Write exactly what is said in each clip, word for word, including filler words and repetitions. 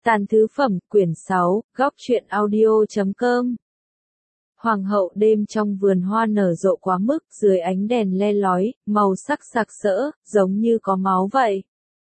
Tàn thứ phẩm, quyển sáu, góc truyện audio chấm com. Hoàng hậu đêm trong vườn hoa nở rộ quá mức, dưới ánh đèn le lói, màu sắc sặc sỡ, giống như có máu vậy.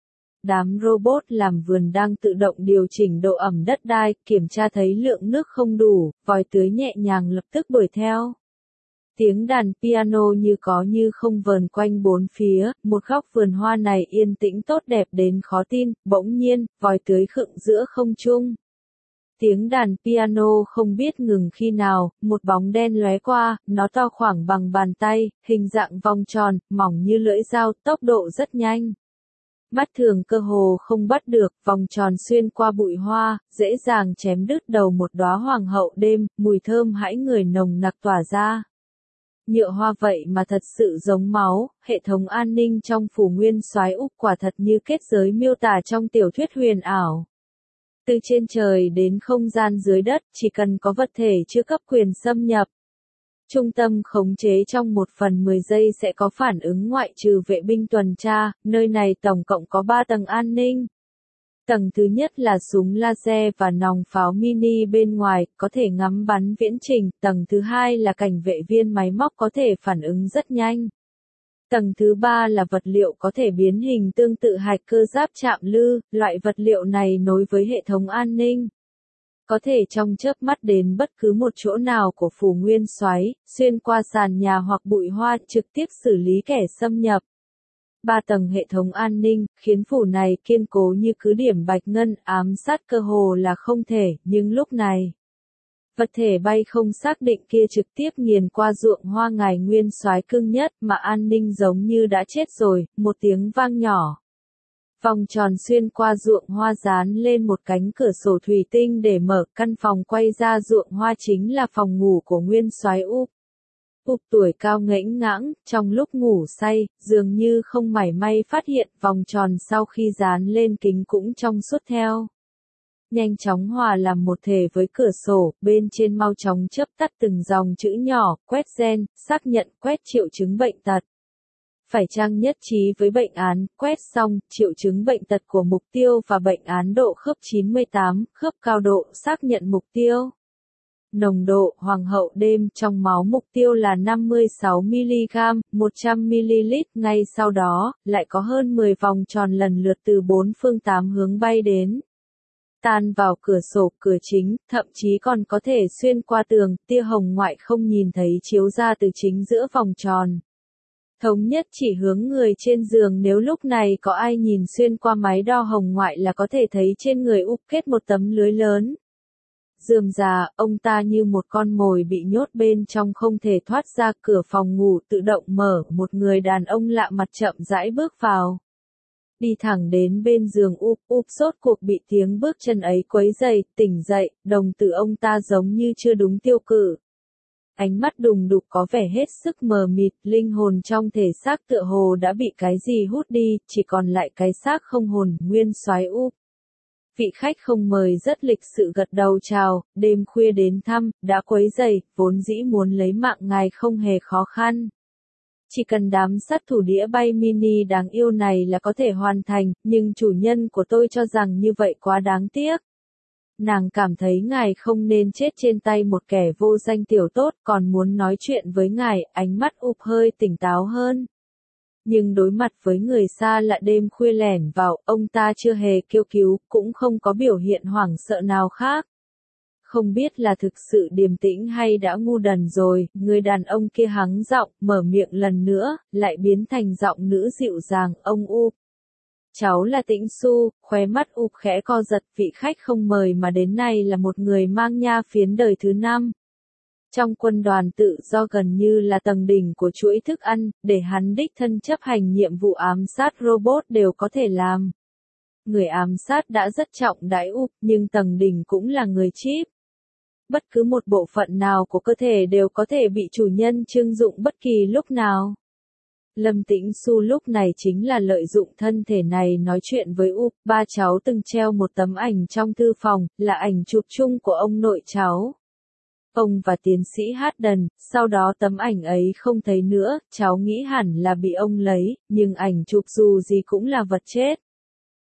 Đám robot làm vườn đang tự động điều chỉnh độ ẩm đất đai, kiểm tra thấy lượng nước không đủ, vòi tưới nhẹ nhàng lập tức đuổi theo. Tiếng đàn piano như có như không vờn quanh bốn phía, một góc vườn hoa này yên tĩnh tốt đẹp đến khó tin, bỗng nhiên, vòi tưới khựng giữa không trung. Tiếng đàn piano không biết ngừng khi nào, một bóng đen lóe qua, nó to khoảng bằng bàn tay, hình dạng vòng tròn, mỏng như lưỡi dao, tốc độ rất nhanh. Mắt thường cơ hồ không bắt được, vòng tròn xuyên qua bụi hoa, dễ dàng chém đứt đầu một đóa hoàng hậu đêm, mùi thơm hãi người nồng nặc tỏa ra. Nhựa hoa vậy mà thật sự giống máu, hệ thống an ninh trong phủ nguyên soái Úc quả thật như kết giới miêu tả trong tiểu thuyết huyền ảo. Từ trên trời đến không gian dưới đất, chỉ cần có vật thể chưa cấp quyền xâm nhập. Trung tâm khống chế trong một phần mười giây sẽ có phản ứng ngoại trừ vệ binh tuần tra, nơi này tổng cộng có ba tầng an ninh. Tầng thứ nhất là súng laser và nòng pháo mini bên ngoài, có thể ngắm bắn viễn trình. Tầng thứ hai là cảnh vệ viên máy móc có thể phản ứng rất nhanh. Tầng thứ ba là vật liệu có thể biến hình tương tự hạch cơ giáp chạm lư, loại vật liệu này nối với hệ thống an ninh. Có thể trong chớp mắt đến bất cứ một chỗ nào của phủ nguyên soái, xuyên qua sàn nhà hoặc bụi hoa, trực tiếp xử lý kẻ xâm nhập. Ba tầng hệ thống an ninh, khiến phủ này kiên cố như cứ điểm bạch ngân, ám sát cơ hồ là không thể, nhưng lúc này, vật thể bay không xác định kia trực tiếp nghiền qua ruộng hoa ngài nguyên soái cưng nhất, mà an ninh giống như đã chết rồi, một tiếng vang nhỏ. Vòng tròn xuyên qua ruộng hoa dán lên một cánh cửa sổ thủy tinh để mở, căn phòng quay ra ruộng hoa chính là phòng ngủ của nguyên soái Úc. Úc tuổi cao ngễnh ngãng, trong lúc ngủ say, dường như không mảy may phát hiện vòng tròn sau khi dán lên kính cũng trong suốt theo. Nhanh chóng hòa làm một thể với cửa sổ, bên trên mau chóng chớp tắt từng dòng chữ nhỏ, quét gen, xác nhận, quét triệu chứng bệnh tật. Phải chăng nhất trí với bệnh án, quét xong, triệu chứng bệnh tật của mục tiêu và bệnh án độ khớp chín mươi tám, khớp cao độ, xác nhận mục tiêu. Nồng độ, hoàng hậu đêm, trong máu mục tiêu là năm mươi sáu mi-li-gam, một trăm mi-li-lít, ngay sau đó, lại có hơn mười vòng tròn lần lượt từ bốn phương tám hướng bay đến. Tan vào cửa sổ, cửa chính, thậm chí còn có thể xuyên qua tường, tia hồng ngoại không nhìn thấy chiếu ra từ chính giữa vòng tròn. Thống nhất chỉ hướng người trên giường, nếu lúc này có ai nhìn xuyên qua máy đo hồng ngoại là có thể thấy trên người Úc kết một tấm lưới lớn. Rườm rà, ông ta như một con mồi bị nhốt bên trong không thể thoát ra, cửa phòng ngủ tự động mở, một người đàn ông lạ mặt chậm rãi bước vào. Đi thẳng đến bên giường Úc, Úc sốt cuộc bị tiếng bước chân ấy quấy dày, tỉnh dậy, đồng tử ông ta giống như chưa đúng tiêu cự. Ánh mắt đùng đục có vẻ hết sức mờ mịt, linh hồn trong thể xác tựa hồ đã bị cái gì hút đi, chỉ còn lại cái xác không hồn, nguyên soái Úc. Vị khách không mời rất lịch sự gật đầu chào, đêm khuya đến thăm, đã quấy rầy, vốn dĩ muốn lấy mạng ngài không hề khó khăn. Chỉ cần đám sát thủ đĩa bay mini đáng yêu này là có thể hoàn thành, nhưng chủ nhân của tôi cho rằng như vậy quá đáng tiếc. Nàng cảm thấy ngài không nên chết trên tay một kẻ vô danh tiểu tốt, còn muốn nói chuyện với ngài, ánh mắt Úc hơi tỉnh táo hơn. Nhưng đối mặt với người xa lạ đêm khuya lẻn vào, ông ta chưa hề kêu cứu, cũng không có biểu hiện hoảng sợ nào khác. Không biết là thực sự điềm tĩnh hay đã ngu đần rồi, người đàn ông kia hắng giọng, mở miệng lần nữa, lại biến thành giọng nữ dịu dàng, ông Úc. Cháu là Tĩnh Xu, khóe mắt Úc khẽ co giật, vị khách không mời mà đến này là một người mang nha phiến đời thứ năm. Trong quân đoàn tự do gần như là tầng đỉnh của chuỗi thức ăn, để hắn đích thân chấp hành nhiệm vụ ám sát robot đều có thể làm. Người ám sát đã rất trọng đãi Úc, nhưng tầng đỉnh cũng là người chip. Bất cứ một bộ phận nào của cơ thể đều có thể bị chủ nhân trưng dụng bất kỳ lúc nào. Lâm Tĩnh Xu lúc này chính là lợi dụng thân thể này nói chuyện với Úc. Ba cháu từng treo một tấm ảnh trong thư phòng, là ảnh chụp chung của ông nội cháu. Ông và tiến sĩ Hadden, sau đó tấm ảnh ấy không thấy nữa, cháu nghĩ hẳn là bị ông lấy, nhưng ảnh chụp dù gì cũng là vật chết.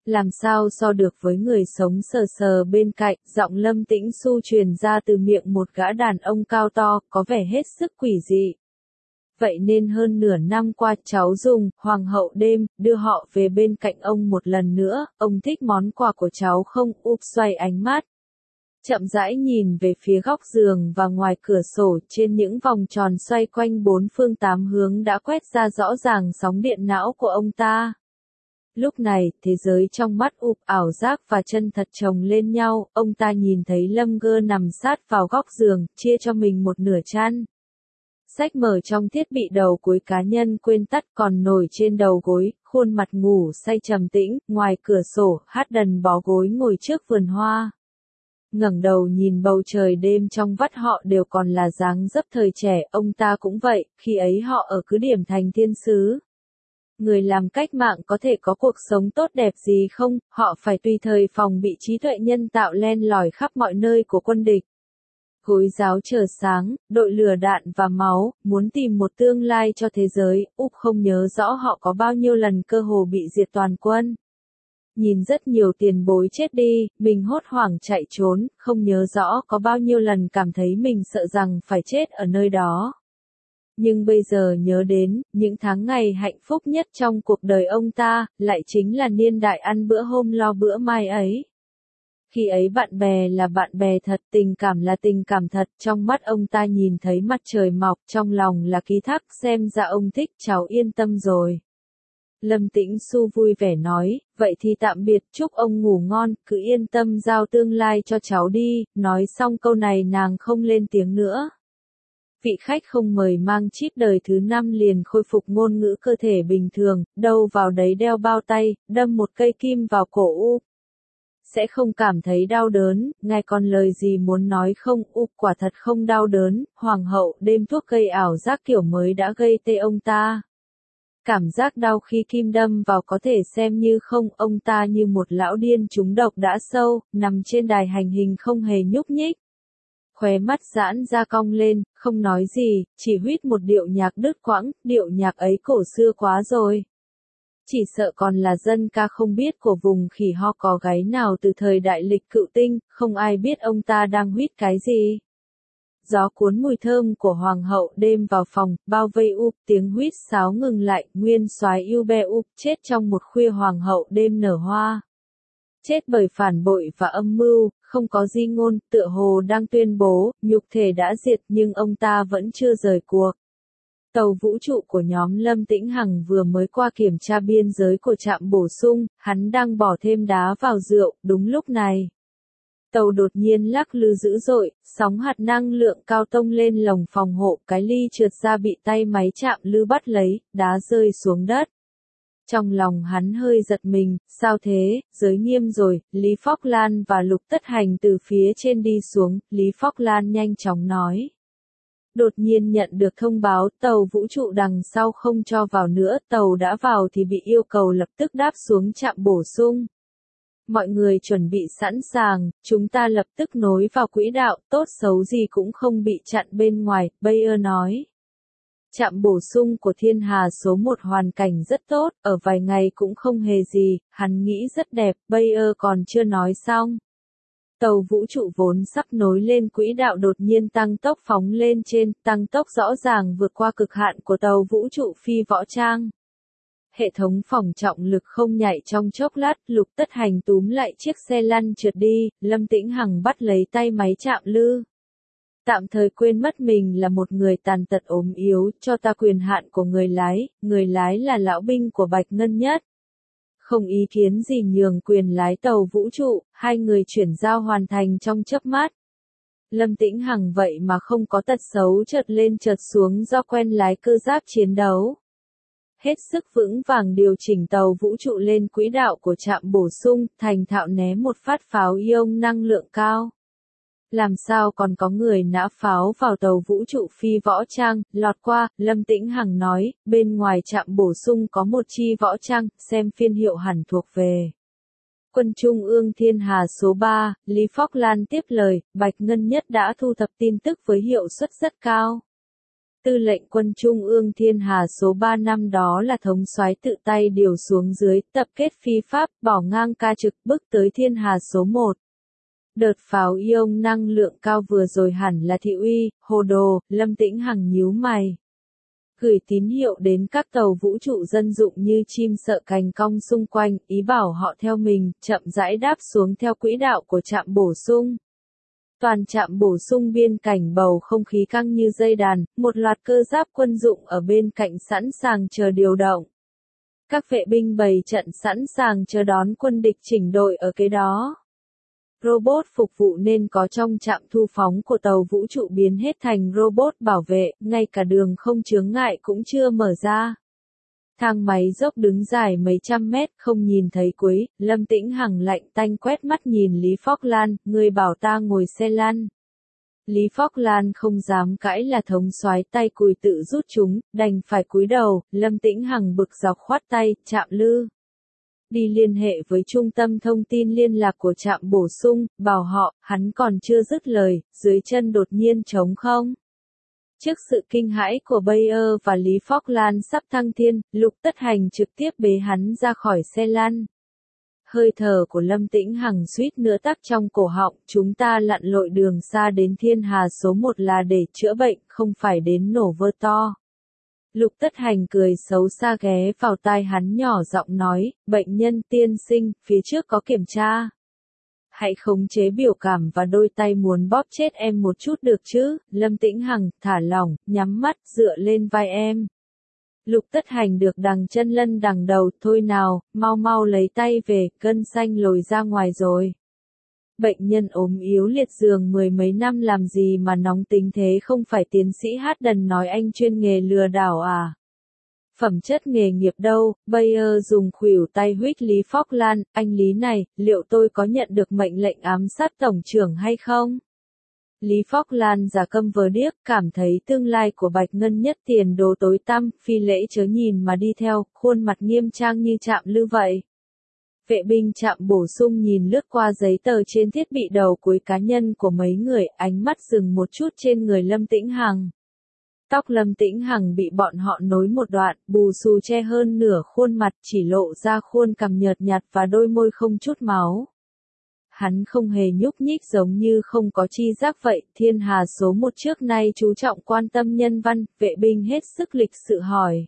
Làm sao so được với người sống sờ sờ bên cạnh, giọng Lâm Tĩnh Xu truyền ra từ miệng một gã đàn ông cao to, có vẻ hết sức quỷ dị. Vậy nên hơn nửa năm qua cháu dùng Hoàng hậu đêm đưa họ về bên cạnh ông một lần nữa, ông thích món quà của cháu không? Úp xoay ánh mắt. Chậm rãi nhìn về phía góc giường và ngoài cửa sổ, trên những vòng tròn xoay quanh bốn phương tám hướng đã quét ra rõ ràng sóng điện não của ông ta. Lúc này, thế giới trong mắt Úp ảo giác và chân thật chồng lên nhau, ông ta nhìn thấy Lâm Gơ nằm sát vào góc giường, chia cho mình một nửa chăn. Sách mở trong thiết bị đầu gối cá nhân quên tắt còn nổi trên đầu gối, khuôn mặt ngủ say trầm tĩnh, ngoài cửa sổ, hát đần bó gối ngồi trước vườn hoa. Ngẩng đầu nhìn bầu trời đêm trong vắt họ đều còn là dáng dấp thời trẻ, ông ta cũng vậy, khi ấy họ ở cứ điểm thành thiên sứ. Người làm cách mạng có thể có cuộc sống tốt đẹp gì không, họ phải tùy thời phòng bị trí tuệ nhân tạo len lỏi khắp mọi nơi của quân địch. Gối giáo chờ sáng, đội lửa đạn và máu, muốn tìm một tương lai cho thế giới, Úp không nhớ rõ họ có bao nhiêu lần cơ hồ bị diệt toàn quân. Nhìn rất nhiều tiền bối chết đi, mình hốt hoảng chạy trốn, không nhớ rõ có bao nhiêu lần cảm thấy mình sợ rằng phải chết ở nơi đó. Nhưng bây giờ nhớ đến, những tháng ngày hạnh phúc nhất trong cuộc đời ông ta, lại chính là niên đại ăn bữa hôm lo bữa mai ấy. Khi ấy bạn bè là bạn bè thật, tình cảm là tình cảm thật, trong mắt ông ta nhìn thấy mặt trời mọc, trong lòng là ký thác, xem ra ông thích, cháu yên tâm rồi. Lâm Tĩnh Xu vui vẻ nói, vậy thì tạm biệt, chúc ông ngủ ngon, cứ yên tâm giao tương lai cho cháu đi, nói xong câu này nàng không lên tiếng nữa. Vị khách không mời mang chip đời thứ năm liền khôi phục ngôn ngữ cơ thể bình thường, đâu vào đấy đeo bao tay, đâm một cây kim vào cổ Úp. Sẽ không cảm thấy đau đớn, ngài còn lời gì muốn nói không? Úp quả thật không đau đớn, Hoàng hậu đêm thuốc gây ảo giác kiểu mới đã gây tê ông ta. Cảm giác đau khi kim đâm vào có thể xem như không, ông ta như một lão điên trúng độc đã sâu, nằm trên đài hành hình không hề nhúc nhích. Khóe mắt giãn ra cong lên, không nói gì, chỉ huýt một điệu nhạc đứt quãng, điệu nhạc ấy cổ xưa quá rồi. Chỉ sợ còn là dân ca không biết của vùng khỉ ho có gáy nào từ thời đại lịch cựu tinh, không ai biết ông ta đang huýt cái gì. Gió cuốn mùi thơm của Hoàng hậu đêm vào phòng, bao vây Úp, tiếng huýt sáo ngừng lại, nguyên soái yêu be Úp chết trong một khuya Hoàng hậu đêm nở hoa. Chết bởi phản bội và âm mưu, không có di ngôn, tựa hồ đang tuyên bố, nhục thể đã diệt nhưng ông ta vẫn chưa rời cuộc. Tàu vũ trụ của nhóm Lâm Tĩnh Hằng vừa mới qua kiểm tra biên giới của trạm bổ sung, hắn đang bỏ thêm đá vào rượu, đúng lúc này. Tàu đột nhiên lắc lư dữ dội, sóng hạt năng lượng cao tông lên lồng phòng hộ, cái ly trượt ra bị tay máy chạm lư bắt lấy, đá rơi xuống đất. Trong lòng hắn hơi giật mình, sao thế, giới nghiêm rồi, Lý Phóc Lan và Lục Tất Hành từ phía trên đi xuống, Lý Phóc Lan nhanh chóng nói. Đột nhiên nhận được thông báo tàu vũ trụ đằng sau không cho vào nữa, tàu đã vào thì bị yêu cầu lập tức đáp xuống trạm bổ sung. Mọi người chuẩn bị sẵn sàng, chúng ta lập tức nối vào quỹ đạo, tốt xấu gì cũng không bị chặn bên ngoài, Bayer nói. Trạm bổ sung của Thiên Hà số một hoàn cảnh rất tốt, ở vài ngày cũng không hề gì, hắn nghĩ rất đẹp, Bayer còn chưa nói xong. Tàu vũ trụ vốn sắp nối lên quỹ đạo đột nhiên tăng tốc phóng lên trên, tăng tốc rõ ràng vượt qua cực hạn của tàu vũ trụ phi võ trang. Hệ thống phòng trọng lực không nhảy trong chốc lát, Lục Tất Hành túm lại chiếc xe lăn trượt đi, Lâm Tĩnh Hằng bắt lấy tay máy chạm lư. Tạm thời quên mất mình là một người tàn tật ốm yếu, cho ta quyền hạn của người lái, người lái là lão binh của Bạch Ngân Nhất. Không ý kiến gì nhường quyền lái tàu vũ trụ, hai người chuyển giao hoàn thành trong chớp mắt. Lâm Tĩnh Hằng vậy mà không có tật xấu chợt lên chợt xuống do quen lái cơ giáp chiến đấu. Hết sức vững vàng điều chỉnh tàu vũ trụ lên quỹ đạo của trạm bổ sung, thành thạo né một phát pháo ion năng lượng cao. Làm sao còn có người nã pháo vào tàu vũ trụ phi võ trang, lọt qua, Lâm Tĩnh Hằng nói, bên ngoài trạm bổ sung có một chi võ trang, xem phiên hiệu hẳn thuộc về. Quân Trung ương Thiên Hà số ba, Lý Phóc Lan tiếp lời, Bạch Ngân Nhất đã thu thập tin tức với hiệu suất rất cao. Tư lệnh quân Trung ương Thiên Hà số ba năm đó là thống soái tự tay điều xuống dưới, tập kết phi pháp, bỏ ngang ca trực, bước tới Thiên Hà số một. Đợt pháo ion năng lượng cao vừa rồi hẳn là thị uy, hồ đồ, Lâm Tĩnh Hằng nhíu mày. Gửi tín hiệu đến các tàu vũ trụ dân dụng như chim sợ cành cong xung quanh, ý bảo họ theo mình, chậm rãi đáp xuống theo quỹ đạo của trạm bổ sung. Toàn trạm bổ sung biên cảnh bầu không khí căng như dây đàn, một loạt cơ giáp quân dụng ở bên cạnh sẵn sàng chờ điều động. Các vệ binh bày trận sẵn sàng chờ đón quân địch chỉnh đội ở kế đó. Robot phục vụ nên có trong trạm thu phóng của tàu vũ trụ biến hết thành robot bảo vệ, ngay cả đường không chướng ngại cũng chưa mở ra. Thang máy dốc đứng dài mấy trăm mét, không nhìn thấy cuối, Lâm Tĩnh Hằng lạnh tanh quét mắt nhìn Lý Phóc Lan, người bảo ta ngồi xe lăn. Lý Phóc Lan không dám cãi là thống soái tay cùi tự rút chúng, đành phải cúi đầu, Lâm Tĩnh Hằng bực dọc khoát tay, trạm lư. Đi liên hệ với trung tâm thông tin liên lạc của trạm bổ sung, bảo họ, hắn còn chưa dứt lời, dưới chân đột nhiên trống không. Trước sự kinh hãi của Bayer và Lý Phóc Lan sắp thăng thiên, Lục Tất Hành trực tiếp bế hắn ra khỏi xe lăn. Hơi thở của Lâm Tĩnh Hằng suýt nữa tắc trong cổ họng, chúng ta lặn lội đường xa đến Thiên Hà số một là để chữa bệnh, không phải đến nổ vơ to. Lục Tất Hành cười xấu xa ghé vào tai hắn nhỏ giọng nói, bệnh nhân tiên sinh, phía trước có kiểm tra. Hãy khống chế biểu cảm và đôi tay muốn bóp chết em một chút được chứ, Lâm Tĩnh Hằng, thả lỏng, nhắm mắt, dựa lên vai em. Lục Tất Hành được đằng chân lân đằng đầu, thôi nào, mau mau lấy tay về, gân xanh lồi ra ngoài rồi. Bệnh nhân ốm yếu liệt giường mười mấy năm làm gì mà nóng tính thế, không phải tiến sĩ Hát Đần nói anh chuyên nghề lừa đảo à? Phẩm chất nghề nghiệp đâu? Bayer dùng khuỷu tay huých Lý Phóc Lan, anh Lý này, liệu tôi có nhận được mệnh lệnh ám sát tổng trưởng hay không? Lý Phóc Lan giả câm vờ điếc, cảm thấy tương lai của Bạch Ngân Nhất tiền đồ tối tăm, phi lễ chớ nhìn mà đi theo, khuôn mặt nghiêm trang như trạm lư vậy. Vệ binh trạm bổ sung nhìn lướt qua giấy tờ trên thiết bị đầu cuối cá nhân của mấy người, ánh mắt dừng một chút trên người Lâm Tĩnh Hằng. Tóc Lâm Tĩnh Hằng bị bọn họ nối một đoạn, bù xù che hơn nửa khuôn mặt, chỉ lộ ra khuôn cằm nhợt nhạt và đôi môi không chút máu. Hắn không hề nhúc nhích giống như không có chi giác vậy. Thiên Hà số một trước nay chú trọng quan tâm nhân văn, vệ binh hết sức lịch sự hỏi.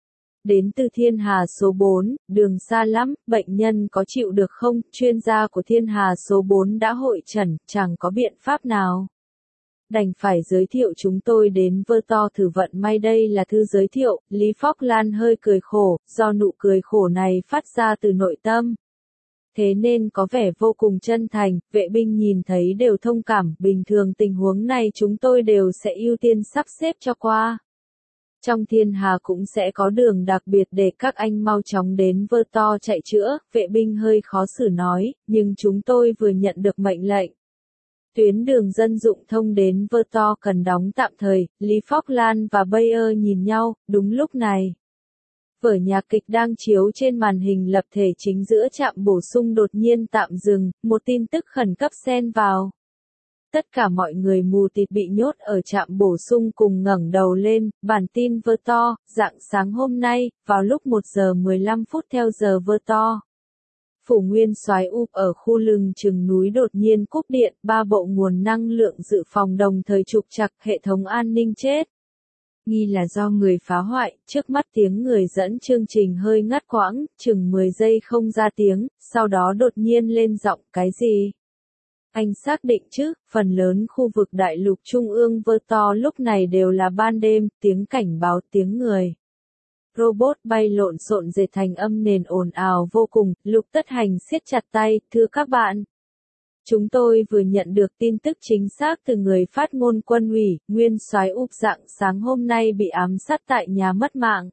Đến từ Thiên Hà số bốn, đường xa lắm, bệnh nhân có chịu được không? Chuyên gia của Thiên Hà số bốn đã hội chẩn, chẳng có biện pháp nào. Đành phải giới thiệu chúng tôi đến vơ to thử vận may, đây là thư giới thiệu. Lý Phóc Lan hơi cười khổ, do nụ cười khổ này phát ra từ nội tâm. Thế nên có vẻ vô cùng chân thành, vệ binh nhìn thấy đều thông cảm, bình thường tình huống này chúng tôi đều sẽ ưu tiên sắp xếp cho qua. Trong Thiên Hà cũng sẽ có đường đặc biệt để các anh mau chóng đến vơ to chạy chữa, vệ binh hơi khó xử nói, nhưng chúng tôi vừa nhận được mệnh lệnh. Tuyến đường dân dụng thông đến vơ to cần đóng tạm thời, Lý Phóc Lan và Bayer nhìn nhau, đúng lúc này. Vở nhạc kịch đang chiếu trên màn hình lập thể chính giữa trạm bổ sung đột nhiên tạm dừng, một tin tức khẩn cấp xen vào. Tất cả mọi người mù tịt bị nhốt ở trạm bổ sung cùng ngẩng đầu lên, bản tin vơ to, rạng sáng hôm nay, vào lúc một giờ mười lăm phút theo giờ vơ to. Phủ Nguyên Soái ụp ở khu lưng chừng núi đột nhiên cúp điện, ba bộ nguồn năng lượng dự phòng đồng thời trục trặc, hệ thống an ninh chết. Nghi là do người phá hoại, trước mắt tiếng người dẫn chương trình hơi ngắt quãng, chừng mười giây không ra tiếng, sau đó đột nhiên lên giọng, cái gì? Anh xác định chứ, phần lớn khu vực đại lục trung ương vơ to lúc này đều là ban đêm, tiếng cảnh báo, tiếng người. Robot bay lộn xộn dệt thành âm nền ồn ào vô cùng, Lục Tất Hành siết chặt tay, thưa các bạn. Chúng tôi vừa nhận được tin tức chính xác từ người phát ngôn quân ủy, Nguyên Soái ụp rạng sáng hôm nay bị ám sát tại nhà mất mạng.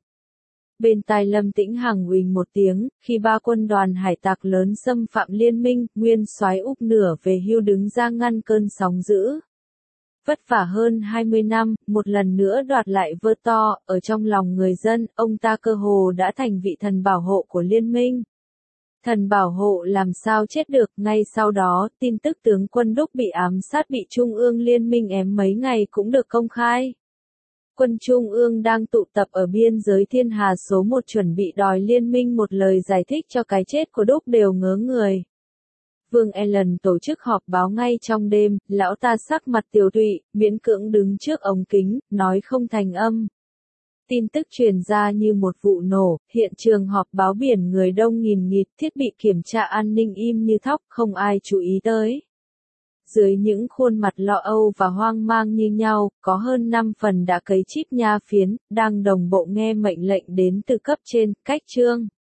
Bên tai Lâm Tĩnh Hằng uỳnh một tiếng, khi ba quân đoàn hải tặc lớn xâm phạm liên minh, Nguyên Soái ụp nửa về hưu đứng ra ngăn cơn sóng dữ. Vất vả hơn hai mươi năm, một lần nữa đoạt lại vơ to, ở trong lòng người dân, ông ta cơ hồ đã thành vị thần bảo hộ của liên minh. Thần bảo hộ làm sao chết được, ngay sau đó, tin tức tướng quân Đúc bị ám sát bị Trung ương Liên minh ém mấy ngày cũng được công khai. quân Trung ương đang tụ tập ở biên giới Thiên Hà số một chuẩn bị đòi liên minh, một lời giải thích cho cái chết của Đúc đều ngớ người. Vương Allen tổ chức họp báo ngay trong đêm, lão ta sắc mặt tiều tụy, miễn cưỡng đứng trước ống kính, nói không thành âm. Tin tức truyền ra như một vụ nổ, hiện trường họp báo biển người đông nghìn nghịt, thiết bị kiểm tra an ninh im như thóc, không ai chú ý tới. Dưới những khuôn mặt lo âu và hoang mang như nhau, có hơn năm phần đã cấy chip nha phiến, đang đồng bộ nghe mệnh lệnh đến từ cấp trên, cách chương.